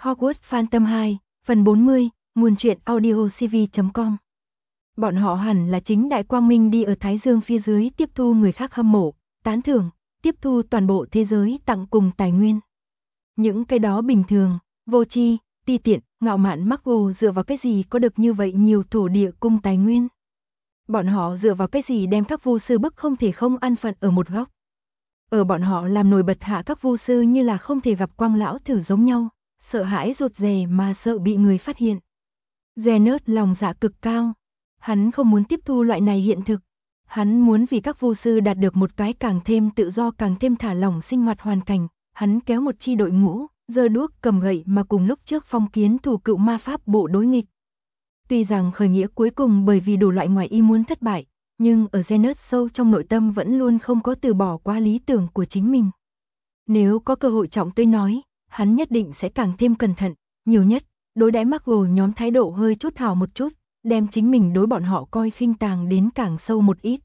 Hogwarts Phantom 2, phần 40, nguồn truyện audio cv.com. Bọn họ hẳn là chính đại quang minh đi ở Thái Dương phía dưới tiếp thu người khác hâm mộ, tán thưởng, tiếp thu toàn bộ thế giới tặng cùng tài nguyên. Những cái đó bình thường, vô tri, ti tiện, ngạo mạn Muggle dựa vào cái gì có được như vậy nhiều thổ địa cung tài nguyên? Bọn họ dựa vào cái gì đem các vu sư bức không thể không an phận ở một góc? Ở bọn họ làm nổi bật hạ các vu sư như là không thể gặp quang lão thử giống nhau, sợ hãi rụt rè mà sợ bị người phát hiện. Zenos lòng dạ cực cao. Hắn không muốn tiếp thu loại này hiện thực. Hắn muốn vì các vu sư đạt được một cái càng thêm tự do càng thêm thả lỏng sinh hoạt hoàn cảnh. Hắn kéo một chi đội ngũ, giơ đuốc cầm gậy mà cùng lúc trước phong kiến thủ cựu ma pháp bộ đối nghịch. Tuy rằng khởi nghĩa cuối cùng bởi vì đủ loại ngoài ý muốn thất bại, nhưng ở Zenos sâu trong nội tâm vẫn luôn không có từ bỏ qua lý tưởng của chính mình. Nếu có cơ hội trọng tới nói, hắn nhất định sẽ càng thêm cẩn thận, nhiều nhất, đối đãi Muggle nhóm thái độ hơi chút hào một chút, đem chính mình đối bọn họ coi khinh tàng đến càng sâu một ít.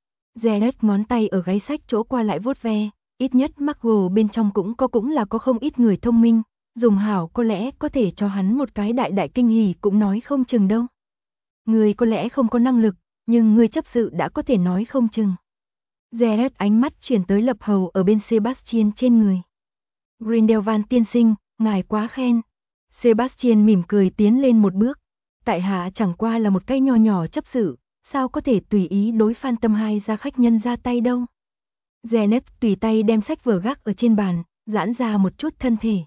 Zenos ngón tay ở gáy sách chỗ qua lại vuốt ve, ít nhất Muggle bên trong cũng là có không ít người thông minh, dùng hảo có lẽ có thể cho hắn một cái đại kinh hỉ cũng nói không chừng đâu. Người có lẽ không có năng lực, nhưng người chấp sự đã có thể nói không chừng. Zenos ánh mắt chuyển tới lập hầu ở bên Sebastian trên người. Grindelwald tiên sinh, ngài quá khen. Sebastian mỉm cười tiến lên một bước. Tại hạ chẳng qua là một cái nho nhỏ chấp sự, sao có thể tùy ý đối Phantom 2 ra khách nhân ra tay đâu. Zenos tùy tay đem sách vở gác ở trên bàn, giãn ra một chút thân thể.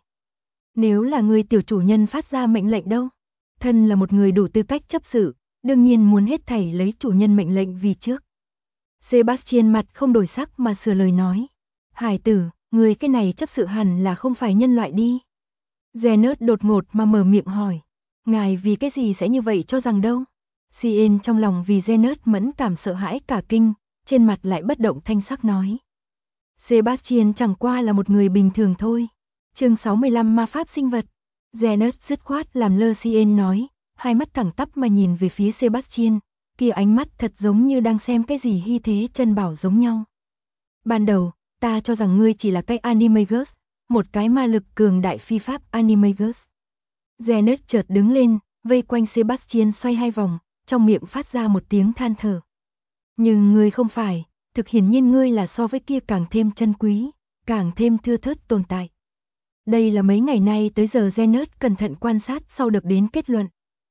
Nếu là người tiểu chủ nhân phát ra mệnh lệnh đâu? Thân là một người đủ tư cách chấp sự, đương nhiên muốn hết thảy lấy chủ nhân mệnh lệnh vì trước. Sebastian mặt không đổi sắc mà sửa lời nói. Hải tử, người cái này chấp sự hẳn là không phải nhân loại đi. Zenos đột ngột mà mở miệng hỏi. Ngài vì cái gì sẽ như vậy cho rằng đâu? Cien trong lòng vì Zenos mẫn cảm sợ hãi cả kinh, trên mặt lại bất động thanh sắc nói. Sebastian chẳng qua là một người bình thường thôi. Chương 65 ma pháp sinh vật. Zenos dứt khoát làm lơ Cien nói, hai mắt thẳng tắp mà nhìn về phía Sebastian, kia ánh mắt thật giống như đang xem cái gì hy thế chân bảo giống nhau. Ban đầu, ta cho rằng ngươi chỉ là cái Animagus, một cái ma lực cường đại phi pháp Animagus. Zenos chợt đứng lên, vây quanh Sebastian xoay hai vòng, trong miệng phát ra một tiếng than thở. Nhưng ngươi không phải, thực hiển nhiên ngươi là so với kia càng thêm chân quý, càng thêm thưa thớt tồn tại. Đây là mấy ngày nay tới giờ Zenos cẩn thận quan sát sau được đến kết luận.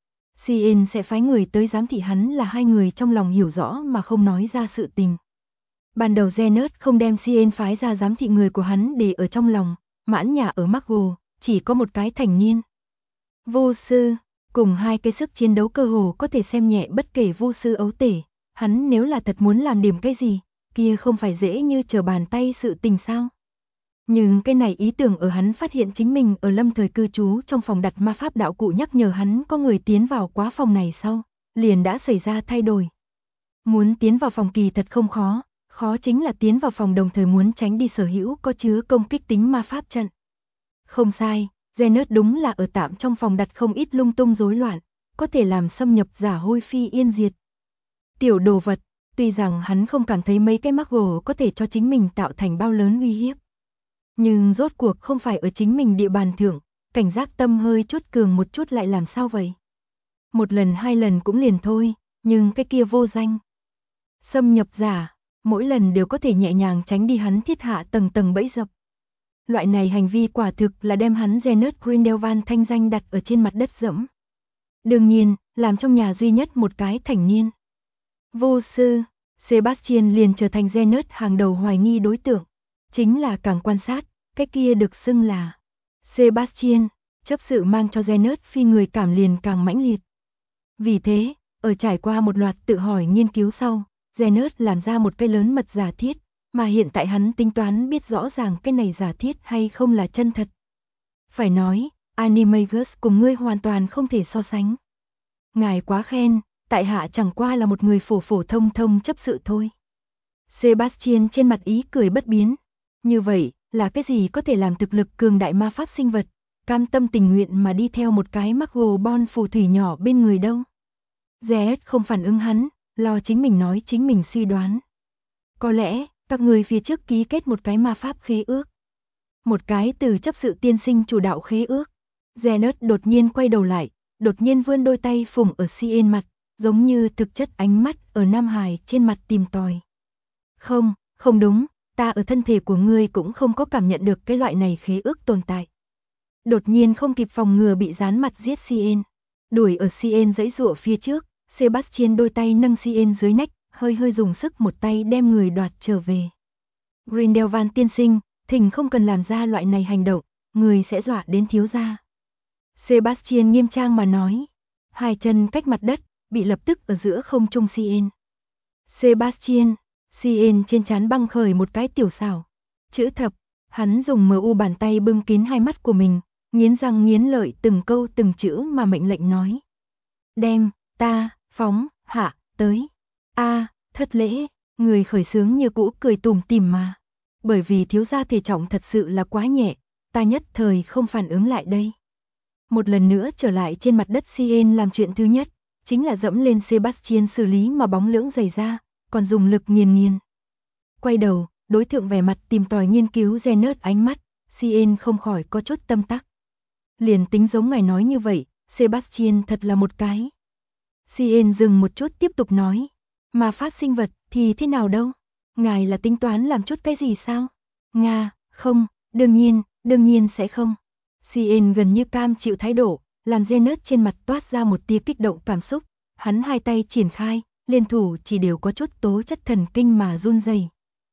Cien sẽ phái người tới giám thị hắn là hai người trong lòng hiểu rõ mà không nói ra sự tình. Ban đầu Zenos không đem Cien phái ra giám thị người của hắn để ở trong lòng, mãn nhà ở Muggle, chỉ có một cái thành niên. Vô sư, cùng hai cái sức chiến đấu cơ hồ có thể xem nhẹ bất kể vô sư ấu tể, hắn nếu là thật muốn làm điểm cái gì, kia không phải dễ như trở bàn tay sự tình sao. Nhưng cái này ý tưởng ở hắn phát hiện chính mình ở lâm thời cư trú trong phòng đặt ma pháp đạo cụ nhắc nhở hắn có người tiến vào quá phòng này sau, liền đã xảy ra thay đổi. Muốn tiến vào phòng kỳ thật không khó, khó chính là tiến vào phòng đồng thời muốn tránh đi sở hữu có chứa công kích tính ma pháp trận. Không sai, Zenos đúng là ở tạm trong phòng đặt không ít lung tung rối loạn, có thể làm xâm nhập giả hôi phi yên diệt. Tiểu đồ vật, tuy rằng hắn không cảm thấy mấy cái Muggle có thể cho chính mình tạo thành bao lớn uy hiếp. Nhưng rốt cuộc không phải ở chính mình địa bàn thượng, cảnh giác tâm hơi chút cường một chút lại làm sao vậy? Một lần hai lần cũng liền thôi, nhưng cái kia vô danh. Xâm nhập giả, mỗi lần đều có thể nhẹ nhàng tránh đi hắn thiết hạ tầng tầng bẫy dập. Loại này hành vi quả thực là đem hắn Zenos Grindelwald thanh danh đặt ở trên mặt đất dẫm. Đương nhiên, làm trong nhà duy nhất một cái thành niên. Vô sư, Sebastian liền trở thành Zenos hàng đầu hoài nghi đối tượng. Chính là càng quan sát, cái kia được xưng là Sebastian, chấp sự mang cho Zenos phi người cảm liền càng mãnh liệt. Vì thế, ở trải qua một loạt tự hỏi nghiên cứu sau, Zenos làm ra một cái lớn mật giả thiết, mà hiện tại hắn tính toán biết rõ ràng cái này giả thiết hay không là chân thật. Phải nói, Animagus cùng ngươi hoàn toàn không thể so sánh. Ngài quá khen, tại hạ chẳng qua là một người phổ thông chấp sự thôi. Sebastian trên mặt ý cười bất biến. Như vậy, là cái gì có thể làm thực lực cường đại ma pháp sinh vật, cam tâm tình nguyện mà đi theo một cái Muggle bon phù thủy nhỏ bên người đâu? Zenos không phản ứng hắn, lo chính mình nói chính mình suy đoán. Có lẽ, các người phía trước ký kết một cái ma pháp khế ước. Một cái từ chấp sự tiên sinh chủ đạo khế ước. Zenet đột nhiên quay đầu lại, đột nhiên vươn đôi tay phủng ở Cien mặt, giống như thực chất ánh mắt ở Nam Hải trên mặt tìm tòi. Không, không đúng, ta ở thân thể của ngươi cũng không có cảm nhận được cái loại này khế ước tồn tại. Đột nhiên không kịp phòng ngừa bị dán mặt giết Cien. Đuổi ở Cien giãy giụa phía trước, Sebastian đôi tay nâng Cien dưới nách, hơi hơi dùng sức một tay đem người đoạt trở về. Grindelwald tiên sinh, thỉnh không cần làm ra loại này hành động, người sẽ dọa đến thiếu gia. Sebastian nghiêm trang mà nói, hai chân cách mặt đất, bị lập tức ở giữa không trung Cien. Sebastian, Cien trên trán băng khởi một cái tiểu xảo. Chữ thập, hắn dùng MU bàn tay bưng kín hai mắt của mình, nghiến răng nghiến lợi từng câu từng chữ mà mệnh lệnh nói. Đem, ta, phóng, hạ, tới. Thất lễ, người khởi xướng như cũ cười tủm tỉm mà. Bởi vì thiếu gia thể trọng thật sự là quá nhẹ, ta nhất thời không phản ứng lại đây. Một lần nữa trở lại trên mặt đất Cien làm chuyện thứ nhất, chính là dẫm lên Sebastian xử lý mà bóng lưỡng giày ra, còn dùng lực nghiền. Quay đầu, đối tượng vẻ mặt tìm tòi nghiên cứu Zenet ánh mắt, Cien không khỏi có chút tâm tắc. Liền tính giống ngài nói như vậy, Sebastian thật là một cái. Cien dừng một chút tiếp tục nói, mà pháp sinh vật thì thế nào đâu? Ngài là tính toán làm chút cái gì sao? Không, đương nhiên sẽ không. Cien gần như cam chịu thái độ, làm Zenet trên mặt toát ra một tia kích động cảm xúc, hắn hai tay triển khai, liên thủ chỉ đều có chút tố chất thần kinh mà run rẩy.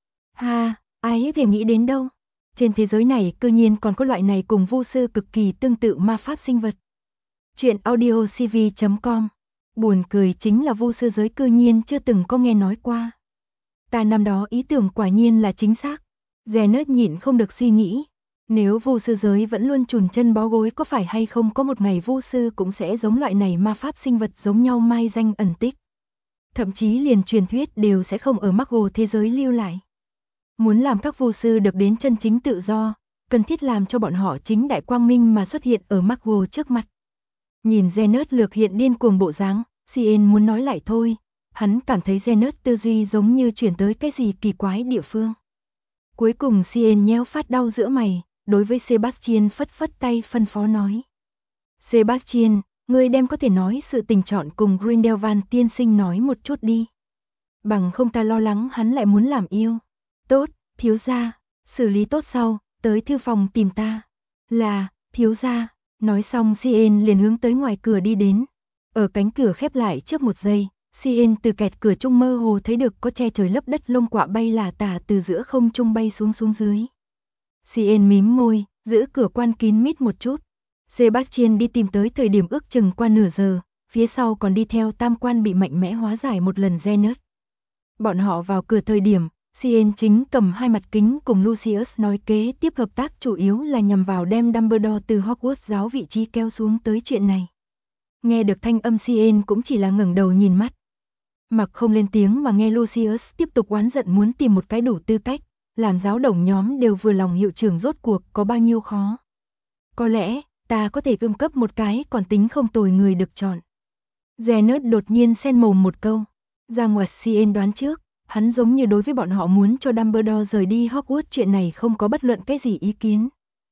Ai có thể nghĩ đến đâu? Trên thế giới này cư nhiên còn có loại này cùng vu sư cực kỳ tương tự ma pháp sinh vật. Chuyện audiocv.com. Buồn cười chính là vu sư giới cư nhiên chưa từng có nghe nói qua. Ta năm đó ý tưởng quả nhiên là chính xác. Zenet nhịn không được suy nghĩ. Nếu vu sư giới vẫn luôn chùn chân bó gối có phải hay không có một ngày vu sư cũng sẽ giống loại này ma pháp sinh vật giống nhau mai danh ẩn tích. Thậm chí liền truyền thuyết đều sẽ không ở Maggo thế giới lưu lại. Muốn làm các vu sư được đến chân chính tự do, cần thiết làm cho bọn họ chính đại quang minh mà xuất hiện ở Maggo trước mặt. Nhìn Zenet lược hiện điên cuồng bộ dáng, Cien muốn nói lại thôi, hắn cảm thấy Zenet tư duy giống như chuyển tới cái gì kỳ quái địa phương. Cuối cùng Cien nheo phát đau giữa mày, đối với Sebastian phất phất tay phân phó nói. Sebastian, ngươi đem có thể nói sự tình chọn cùng Grindelwald tiên sinh nói một chút đi. Bằng không ta lo lắng hắn lại muốn làm yêu. Tốt, thiếu gia, xử lý tốt sau, tới thư phòng tìm ta. Là, thiếu gia. Nói xong Cien liền hướng tới ngoài cửa đi đến. Ở cánh cửa khép lại trước một giây, Cien từ kẹt cửa trung mơ hồ thấy được có che trời lấp đất lông quạ bay lả tả từ giữa không trung bay xuống dưới. Cien mím môi, giữ cửa quan kín mít một chút. Sebastian đi tìm tới thời điểm ước chừng qua nửa giờ, phía sau còn đi theo tam quan bị mạnh mẽ hóa giải một lần Zenet. Bọn họ vào cửa thời điểm, Cien chính cầm hai mặt kính cùng Lucius nói kế tiếp hợp tác chủ yếu là nhằm vào đem Dumbledore từ Hogwarts giáo vị trí kéo xuống tới chuyện này. Nghe được thanh âm Cien cũng chỉ là ngẩng đầu nhìn mắt. Mặc không lên tiếng mà nghe Lucius tiếp tục oán giận muốn tìm một cái đủ tư cách, làm giáo đồng nhóm đều vừa lòng hiệu trưởng rốt cuộc có bao nhiêu khó. Có lẽ, ta có thể cung cấp một cái còn tính không tồi người được chọn. Zenet đột nhiên xen mồm một câu. Ra ngoặt Cien đoán trước, hắn giống như đối với bọn họ muốn cho Dumbledore rời đi Hogwarts chuyện này không có bất luận cái gì ý kiến.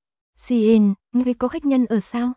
Cien, ngươi có khách nhân ở sao?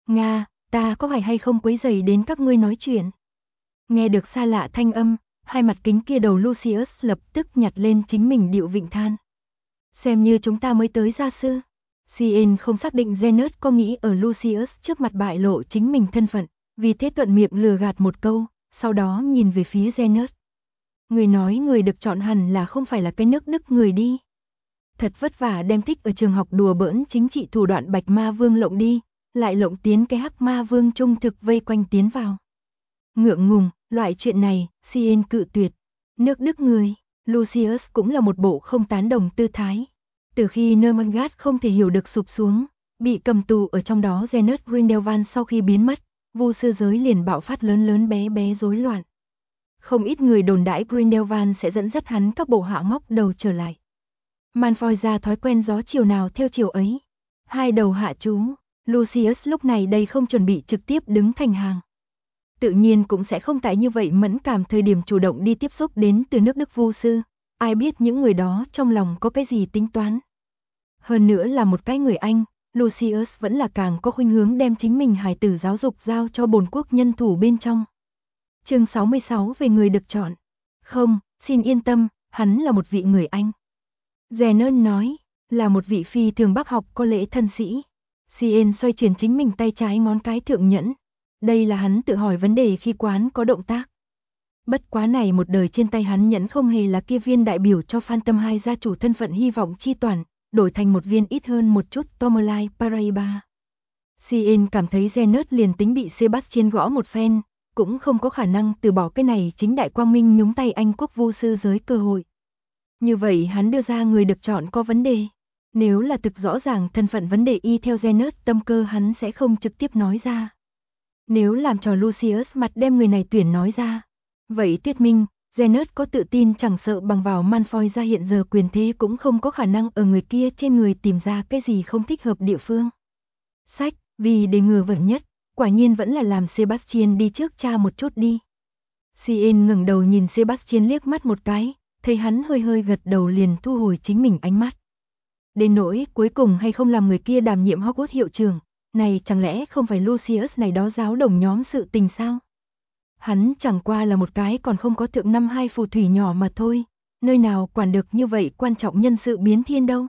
Ta có phải hay không quấy rầy đến các ngươi nói chuyện? Nghe được xa lạ thanh âm, hai mặt kính kia đầu Lucius lập tức nhặt lên chính mình điệu vịnh than. Xem như chúng ta mới tới gia sư. Cien không xác định Zenet có nghĩ ở Lucius trước mặt bại lộ chính mình thân phận, vì thế thuận miệng lừa gạt một câu, sau đó nhìn về phía Zenet. Người nói người được chọn hẳn là không phải là cái nước Đức người đi. Thật vất vả đem thích ở trường học đùa bỡn chính trị thủ đoạn Bạch Ma Vương lộng đi, lại lộng tiến cái Hắc Ma Vương trung thực vây quanh tiến vào. Ngượng ngùng, loại chuyện này, Cien cự tuyệt. Nước Đức người, Lucius cũng là một bộ không tán đồng tư thái. Từ khi Nermangat không thể hiểu được sụp xuống, bị cầm tù ở trong đó Zenet Grindelwald sau khi biến mất, vu sư giới liền bạo phát lớn bé bé rối loạn. Không ít người đồn đãi Grindelwald sẽ dẫn dắt hắn các bộ hạ ngóc đầu trở lại. Malfoy ra thói quen gió chiều nào theo chiều ấy. Hai đầu hạ chú, Lucius lúc này đây không chuẩn bị trực tiếp đứng thành hàng. Tự nhiên cũng sẽ không tại như vậy mẫn cảm thời điểm chủ động đi tiếp xúc đến từ nước Đức vu sư. Ai biết những người đó trong lòng có cái gì tính toán. Hơn nữa là một cái người Anh, Lucius vẫn là càng có khuynh hướng đem chính mình hài tử giáo dục giao cho bổn quốc nhân thủ bên trong. Chương 66 về người được chọn. Không, xin yên tâm, hắn là một vị người Anh. Zenon nói, là một vị phi thường bác học có lễ thân sĩ. Cien xoay chuyển chính mình tay trái ngón cái thượng nhẫn. Đây là hắn tự hỏi vấn đề khi quán có động tác. Bất quá này một đời trên tay hắn nhẫn không hề là kia viên đại biểu cho Phantom 2 gia chủ thân phận hy vọng chi toàn, đổi thành một viên ít hơn một chút Tourmaline Paraiba. Cien cảm thấy Zenos liền tính bị Sebastian gõ một phen, cũng không có khả năng từ bỏ cái này chính đại quang minh nhúng tay Anh quốc vu sư giới cơ hội. Như vậy hắn đưa ra người được chọn có vấn đề. Nếu là thực rõ ràng thân phận vấn đề y theo Zenos tâm cơ hắn sẽ không trực tiếp nói ra. Nếu làm trò Lucius mặt đem người này tuyển nói ra, vậy thuyết minh, Zenos có tự tin chẳng sợ bằng vào Malfoy ra hiện giờ quyền thế cũng không có khả năng ở người kia trên người tìm ra cái gì không thích hợp địa phương. Sách, vì để ngừa vẩn nhất, quả nhiên vẫn là làm Sebastian đi trước tra một chút đi. Cien ngẩng đầu nhìn Sebastian liếc mắt một cái, thấy hắn hơi hơi gật đầu liền thu hồi chính mình ánh mắt. Đến nỗi cuối cùng hay không làm người kia đảm nhiệm Hogwarts hiệu trưởng, này chẳng lẽ không phải Lucius này đó giáo đồng nhóm sự tình sao? Hắn chẳng qua là một cái còn không có thượng năm 2 phù thủy nhỏ mà thôi, nơi nào quản được như vậy quan trọng nhân sự biến thiên đâu.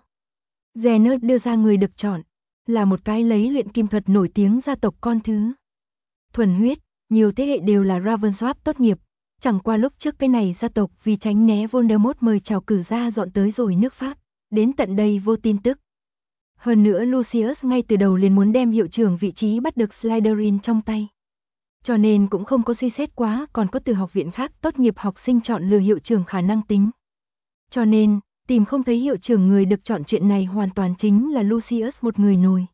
Zenos đưa ra người được chọn, là một cái lấy luyện kim thuật nổi tiếng gia tộc con thứ. Thuần huyết, nhiều thế hệ đều là Ravensworth tốt nghiệp, chẳng qua lúc trước cái này gia tộc vì tránh né Voldemort mời chào cử ra dọn tới rồi nước Pháp, đến tận đây vô tin tức. Hơn nữa Lucius ngay từ đầu liền muốn đem hiệu trưởng vị trí bắt được Slytherin trong tay. Cho nên cũng không có suy xét quá còn có từ học viện khác tốt nghiệp học sinh chọn lựa hiệu trưởng khả năng tính. Cho nên, tìm không thấy hiệu trưởng người được chọn chuyện này hoàn toàn chính là Lucius một người nổi.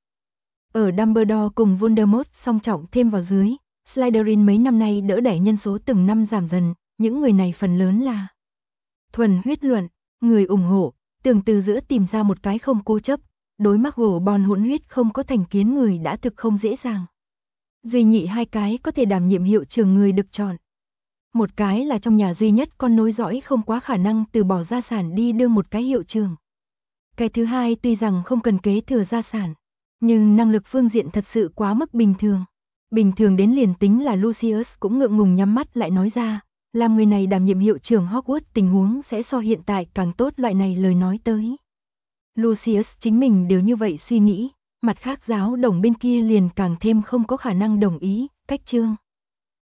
Ở Dumbledore cùng Voldemort song trọng thêm vào dưới, Slytherin mấy năm nay đỡ đẩy nhân số từng năm giảm dần, những người này phần lớn là thuần huyết luận, người ủng hộ, tưởng từ giữa tìm ra một cái không cố chấp, đối McGonagall hỗn huyết không có thành kiến người đã thực không dễ dàng. Duy nhị hai cái có thể đảm nhiệm hiệu trưởng người được chọn. Một cái là trong nhà duy nhất con nối dõi không quá khả năng từ bỏ gia sản đi đưa một cái hiệu trưởng. Cái thứ hai tuy rằng không cần kế thừa gia sản, nhưng năng lực phương diện thật sự quá mức bình thường. Bình thường đến liền tính là Lucius cũng ngượng ngùng nhắm mắt lại nói ra, làm người này đảm nhiệm hiệu trưởng Hogwarts tình huống sẽ so hiện tại càng tốt loại này lời nói tới. Lucius chính mình đều như vậy suy nghĩ, mặt khác giáo đồng bên kia liền càng thêm không có khả năng đồng ý, cách chương.